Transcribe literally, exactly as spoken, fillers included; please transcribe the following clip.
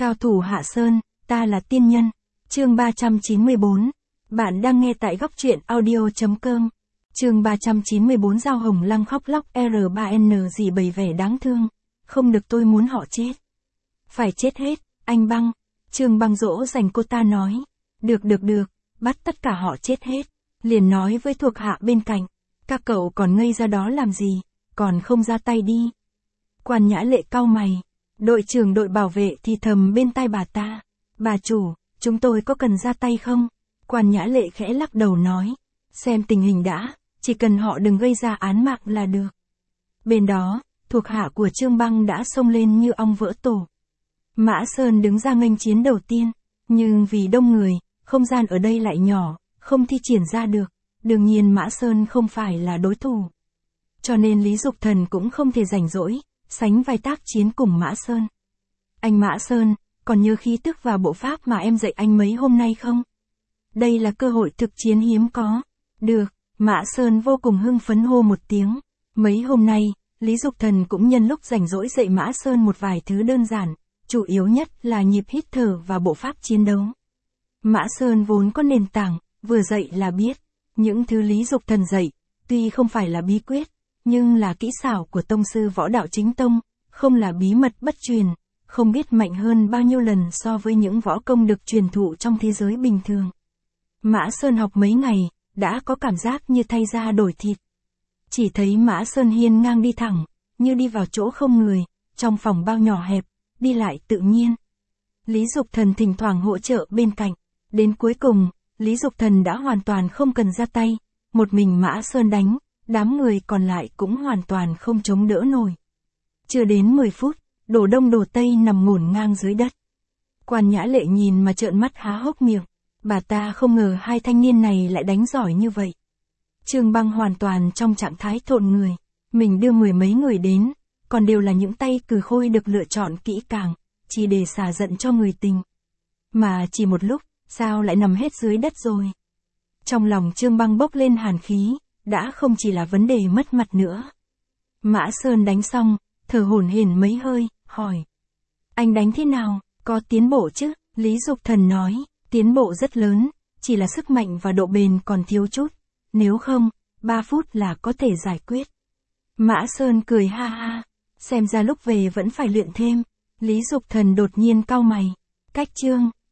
Cao thủ Hạ Sơn, ta là tiên nhân. Chương ba trăm chín mươi bốn. Bạn đang nghe tại góc truyện audio chấm com. Chương ba trăm chín mươi bốn. Giao Hồng Lăng khóc lóc R ba N gì bày vẻ đáng thương. Không được, tôi muốn họ chết. Phải chết hết, anh Băng. Trương Băng dỗ dành cô ta nói. Được được được, bắt tất cả họ chết hết. Liền nói với thuộc hạ bên cạnh. Các cậu còn ngây ra đó làm gì, còn không ra tay đi. Quan Nhã Lệ cau mày. Đội trưởng đội bảo vệ thì thầm bên tai bà ta. Bà chủ, chúng tôi có cần ra tay không? Quan Nhã Lệ khẽ lắc đầu nói. Xem tình hình đã, chỉ cần họ đừng gây ra án mạng là được. Bên đó, thuộc hạ của Trương Băng đã xông lên như ong vỡ tổ. Mã Sơn đứng ra nghênh chiến đầu tiên, nhưng vì đông người, không gian ở đây lại nhỏ, không thi triển ra được, đương nhiên Mã Sơn không phải là đối thủ. Cho nên Lý Dục Thần cũng không thể rảnh rỗi, sánh vai tác chiến cùng Mã Sơn. Anh Mã Sơn, còn nhớ khí tức và bộ pháp mà em dạy anh mấy hôm nay không? Đây là cơ hội thực chiến hiếm có. Được, Mã Sơn vô cùng hưng phấn hô một tiếng. Mấy hôm nay, Lý Dục Thần cũng nhân lúc rảnh rỗi dạy Mã Sơn một vài thứ đơn giản, chủ yếu nhất là nhịp hít thở và bộ pháp chiến đấu. Mã Sơn vốn có nền tảng, vừa dạy là biết. Những thứ Lý Dục Thần dạy, tuy không phải là bí quyết, nhưng là kỹ xảo của tông sư võ đạo chính tông, không là bí mật bất truyền, không biết mạnh hơn bao nhiêu lần so với những võ công được truyền thụ trong thế giới bình thường. Mã Sơn học mấy ngày, đã có cảm giác như thay da đổi thịt. Chỉ thấy Mã Sơn hiên ngang đi thẳng, như đi vào chỗ không người, trong phòng bao nhỏ hẹp, đi lại tự nhiên. Lý Dục Thần thỉnh thoảng hỗ trợ bên cạnh, đến cuối cùng, Lý Dục Thần đã hoàn toàn không cần ra tay, một mình Mã Sơn đánh, đám người còn lại cũng hoàn toàn không chống đỡ nổi. Chưa đến mười phút, Đổ Đông Đổ Tây nằm ngổn ngang dưới đất. Quan Nhã Lệ nhìn mà trợn mắt há hốc miệng, bà ta không ngờ hai thanh niên này lại đánh giỏi như vậy. Trương Băng hoàn toàn trong trạng thái thộn người, mình đưa mười mấy người đến, còn đều là những tay cừ khôi được lựa chọn kỹ càng, chỉ để xả giận cho người tình. Mà chỉ một lúc, sao lại nằm hết dưới đất rồi? Trong lòng Trương Băng bốc lên hàn khí, đã không chỉ là vấn đề mất mặt nữa. Mã Sơn đánh xong, thở hổn hển mấy hơi, hỏi. Anh đánh thế nào, có tiến bộ chứ? Lý Dục Thần nói, tiến bộ rất lớn, chỉ là sức mạnh và độ bền còn thiếu chút, nếu không, ba phút là có thể giải quyết. Mã Sơn cười ha ha, xem ra lúc về vẫn phải luyện thêm. Lý Dục Thần đột nhiên cau mày. Cách chương